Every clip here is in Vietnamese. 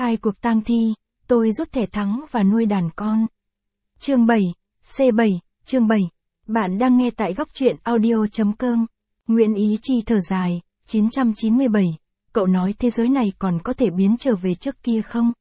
Khai cuộc tang thi, tôi rút thẻ thắng và nuôi đàn con. Chương 7, C7, chương 7. Bạn đang nghe tại góc truyện audio.com. Nguyễn Ý Chi thở dài, 997. Cậu nói thế giới này còn có thể biến trở về trước kia không?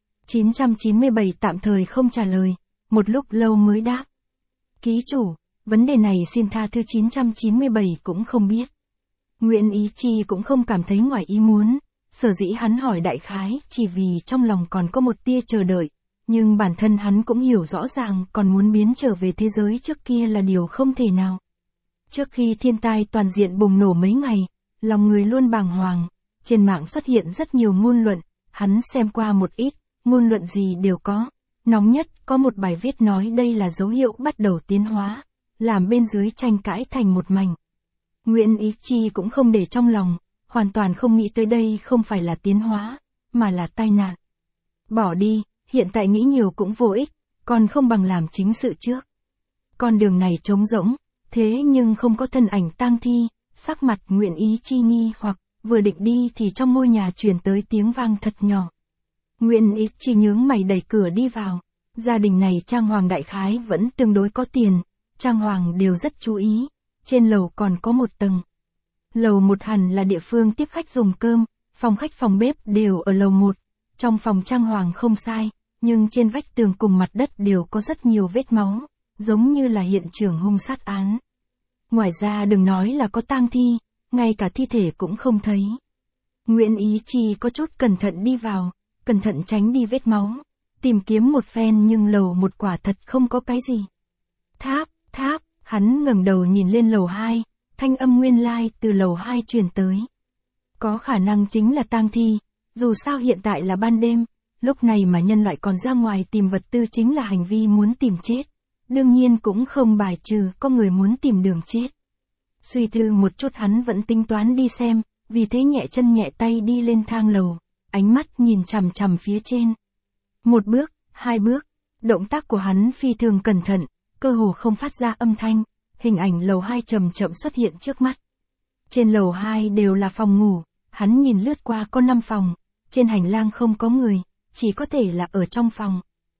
997 tạm thời không trả lời, một lúc lâu mới đáp. Ký chủ, vấn đề này xin tha thứ 997 cũng không biết. Nguyễn Ý Chi cũng không cảm thấy ngoài ý muốn, sở dĩ hắn hỏi đại khái chỉ vì trong lòng còn có một tia chờ đợi, nhưng bản thân hắn cũng hiểu rõ ràng còn muốn biến trở về thế giới trước kia là điều không thể nào. Trước khi thiên tai toàn diện bùng nổ mấy ngày, lòng người luôn bàng hoàng, trên mạng xuất hiện rất nhiều ngôn luận, hắn xem qua một ít, ngôn luận gì đều có. Nóng nhất có một bài viết nói đây là dấu hiệu bắt đầu tiến hóa, làm bên dưới tranh cãi thành một mảnh. Nguyễn Ý Chi cũng không để trong lòng, hoàn toàn không nghĩ tới đây không phải là tiến hóa, mà là tai nạn. Bỏ đi, hiện tại nghĩ nhiều cũng vô ích, còn không bằng làm chính sự trước. Con đường này trống rỗng, thế nhưng không có thân ảnh tang thi, sắc mặt Nguyễn Ý Chi nghi hoặc, vừa định đi thì trong ngôi nhà truyền tới tiếng vang thật nhỏ. Nguyễn Ý Chi nhướng mày đẩy cửa đi vào. Gia đình này trang hoàng đại khái vẫn tương đối có tiền, trang hoàng đều rất chú ý. Trên lầu còn có một tầng. Lầu 1 hẳn là địa phương tiếp khách dùng cơm, phòng khách phòng bếp đều ở lầu 1. Trong phòng trang hoàng không sai, nhưng trên vách tường cùng mặt đất đều có rất nhiều vết máu, giống như là hiện trường hung sát án. Ngoài ra đừng nói là có tang thi, ngay cả thi thể cũng không thấy. Nguyễn Ý Chi có chút cẩn thận đi vào, cẩn thận tránh đi vết máu, tìm kiếm một phen nhưng lầu 1 quả thật không có cái gì. Tháp, hắn ngẩng đầu nhìn lên lầu 2, thanh âm nguyên lai từ lầu 2 truyền tới. Có khả năng chính là tang thi, dù sao hiện tại là ban đêm, lúc này mà nhân loại còn ra ngoài tìm vật tư chính là hành vi muốn tìm chết. Đương nhiên cũng không bài trừ có người muốn tìm đường chết. Suy tư một chút hắn vẫn tính toán đi xem, vì thế nhẹ chân nhẹ tay đi lên thang lầu, ánh mắt nhìn chằm chằm phía trên. Một bước, hai bước, động tác của hắn phi thường cẩn thận, cơ hồ không phát ra âm thanh, hình ảnh lầu 2 chậm chậm xuất hiện trước mắt. Trên lầu 2 đều là phòng ngủ, hắn nhìn lướt qua có 5 phòng, trên hành lang không có người, chỉ có thể là ở trong phòng.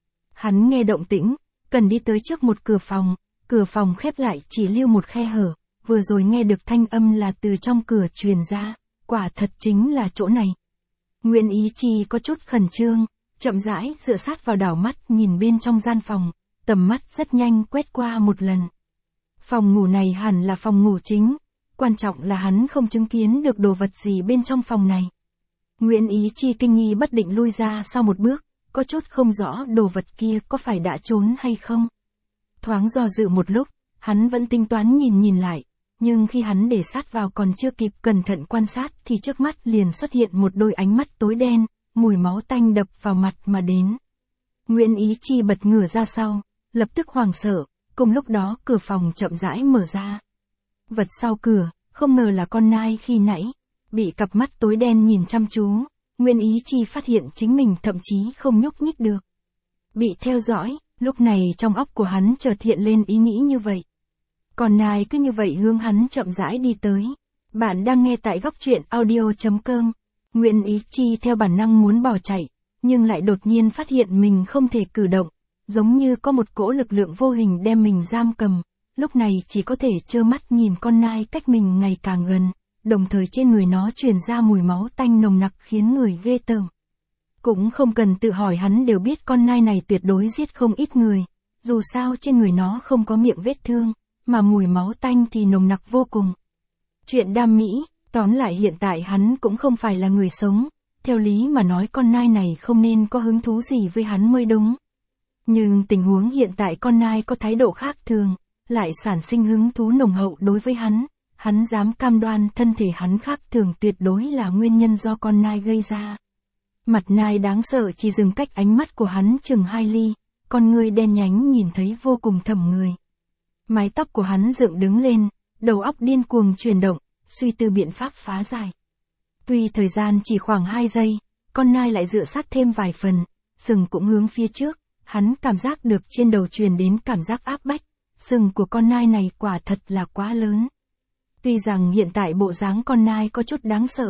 Hắn nghe động tĩnh, cần đi tới trước một cửa phòng khép lại chỉ lưu một khe hở, vừa rồi nghe được thanh âm là từ trong cửa truyền ra, quả thật chính là chỗ này. Nguyễn Ý Chi có chút khẩn trương, chậm rãi dựa sát vào đảo mắt nhìn bên trong gian phòng, tầm mắt rất nhanh quét qua một lần. Phòng ngủ này hẳn là phòng ngủ chính, quan trọng là hắn không chứng kiến được đồ vật gì bên trong phòng này. Nguyễn Ý Chi kinh nghi bất định lui ra sau một bước, có chút không rõ đồ vật kia có phải đã trốn hay không. Thoáng do dự một lúc, hắn vẫn tính toán nhìn lại, nhưng khi hắn để sát vào còn chưa kịp cẩn thận quan sát thì trước mắt liền xuất hiện một đôi ánh mắt tối đen, mùi máu tanh đập vào mặt mà đến. Nguyễn Ý Chi bật ngửa ra sau, lập tức hoảng sợ, cùng lúc đó cửa phòng chậm rãi mở ra. Vật sau cửa, không ngờ là con nai khi nãy, bị cặp mắt tối đen nhìn chăm chú, Nguyễn Ý Chi phát hiện chính mình thậm chí không nhúc nhích được. Bị theo dõi, lúc này trong óc của hắn chợt hiện lên ý nghĩ như vậy. Con nai cứ như vậy hướng hắn chậm rãi đi tới. Bạn đang nghe tại góc truyện audio.com. Nguyễn Ý Chi theo bản năng muốn bỏ chạy, nhưng lại đột nhiên phát hiện mình không thể cử động, giống như có một cỗ lực lượng vô hình đem mình giam cầm, lúc này chỉ có thể trơ mắt nhìn con nai cách mình ngày càng gần, đồng thời trên người nó truyền ra mùi máu tanh nồng nặc khiến người ghê tởm. Cũng không cần tự hỏi hắn đều biết con nai này tuyệt đối giết không ít người, dù sao trên người nó không có miệng vết thương, mà mùi máu tanh thì nồng nặc vô cùng. Chuyện đam mỹ, tóm lại hiện tại hắn cũng không phải là người sống, theo lý mà nói con nai này không nên có hứng thú gì với hắn mới đúng. Nhưng tình huống hiện tại con nai có thái độ khác thường, lại sản sinh hứng thú nồng hậu đối với hắn dám cam đoan thân thể hắn khác thường tuyệt đối là nguyên nhân do con nai gây ra. Mặt nai đáng sợ chỉ dừng cách ánh mắt của hắn chừng 2 ly, con ngươi đen nhánh nhìn thấy vô cùng thẩm người. Mái tóc của hắn dựng đứng lên, đầu óc điên cuồng chuyển động, suy tư biện pháp phá giải. Tuy thời gian chỉ khoảng 2 giây, con nai lại dựa sát thêm vài phần, sừng cũng hướng phía trước, hắn cảm giác được trên đầu truyền đến cảm giác áp bách, sừng của con nai này quả thật là quá lớn. Tuy rằng hiện tại bộ dáng con nai có chút đáng sợ,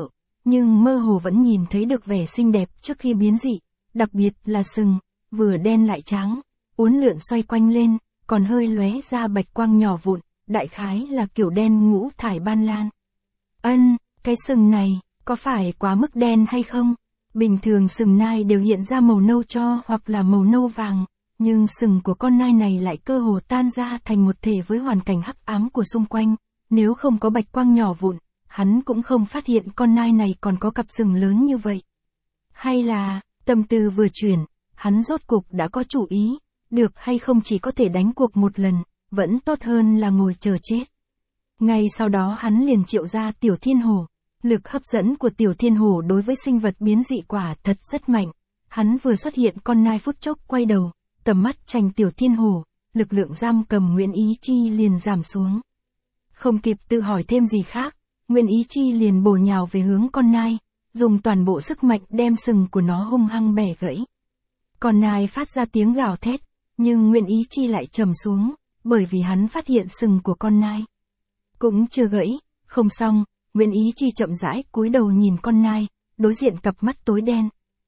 nhưng mơ hồ vẫn nhìn thấy được vẻ xinh đẹp trước khi biến dị, đặc biệt là sừng, vừa đen lại trắng, uốn lượn xoay quanh lên, còn hơi lóe ra bạch quang nhỏ vụn, đại khái là kiểu đen ngũ thải ban lan. Cái sừng này, có phải quá mức đen hay không? Bình thường sừng nai đều hiện ra màu nâu tro hoặc là màu nâu vàng, nhưng sừng của con nai này lại cơ hồ tan ra thành một thể với hoàn cảnh hắc ám của xung quanh, nếu không có bạch quang nhỏ vụn, hắn cũng không phát hiện con nai này còn có cặp sừng lớn như vậy. Hay là, tâm tư vừa chuyển, hắn rốt cục đã có chủ ý, được hay không chỉ có thể đánh cuộc một lần, vẫn tốt hơn là ngồi chờ chết. Ngay sau đó hắn liền triệu ra Tiểu Thiên Hổ. Lực hấp dẫn của Tiểu Thiên Hổ đối với sinh vật biến dị quả thật rất mạnh. Hắn vừa xuất hiện con nai phút chốc quay đầu, tầm mắt trành Tiểu Thiên Hổ, lực lượng giam cầm Nguyễn Ý Chi liền giảm xuống. Không kịp tự hỏi thêm gì khác, Nguyễn Ý Chi liền bổ nhào về hướng con nai, dùng toàn bộ sức mạnh đem sừng của nó hung hăng bẻ gãy. Con nai phát ra tiếng gào thét, nhưng Nguyễn Ý Chi lại trầm xuống, bởi vì hắn phát hiện sừng của con nai cũng chưa gãy. Không xong, Nguyễn Ý Chi chậm rãi cúi đầu nhìn con nai, đối diện cặp mắt tối đen.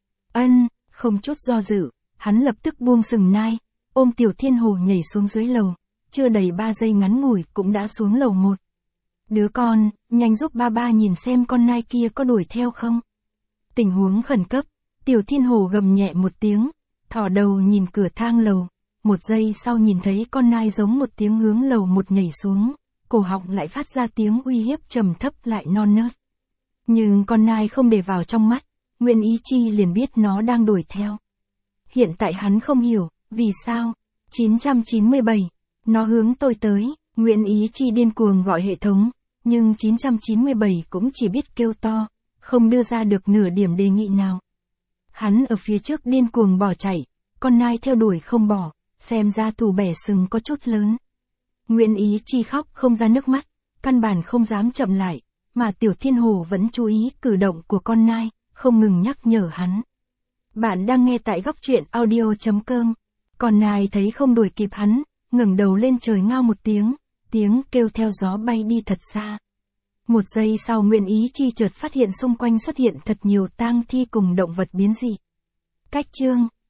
Không chút do dự, hắn lập tức buông sừng nai, ôm Tiểu Thiên Hổ nhảy xuống dưới lầu, chưa đầy 3 giây ngắn ngủi cũng đã xuống lầu 1. Đứa con, nhanh giúp ba nhìn xem con nai kia có đuổi theo không. Tình huống khẩn cấp, Tiểu Thiên Hổ gầm nhẹ một tiếng, thò đầu nhìn cửa thang lầu, 1 giây sau nhìn thấy con nai giống một tiếng hướng lầu 1 nhảy xuống, cổ họng lại phát ra tiếng uy hiếp trầm thấp lại non nớt. Nhưng con nai không để vào trong mắt, Nguyễn Ý Chi liền biết nó đang đuổi theo. Hiện tại hắn không hiểu, vì sao? 997, nó hướng tôi tới, Nguyễn Ý Chi điên cuồng gọi hệ thống, nhưng 997 cũng chỉ biết kêu to, không đưa ra được nửa điểm đề nghị nào. Hắn ở phía trước điên cuồng bỏ chạy, con nai theo đuổi không bỏ, xem ra thủ bẻ sừng có chút lớn. Nguyễn Ý Chi khóc không ra nước mắt, căn bản không dám chậm lại, mà Tiểu Thiên Hổ vẫn chú ý cử động của con nai, không ngừng nhắc nhở hắn. Bạn đang nghe tại góc truyện audio.com. Con nai thấy không đuổi kịp hắn, ngẩng đầu lên trời ngao một tiếng, tiếng kêu theo gió bay đi thật xa. 1 giây sau Nguyễn Ý Chi chợt phát hiện xung quanh xuất hiện thật nhiều tang thi cùng động vật biến dị. Cách chương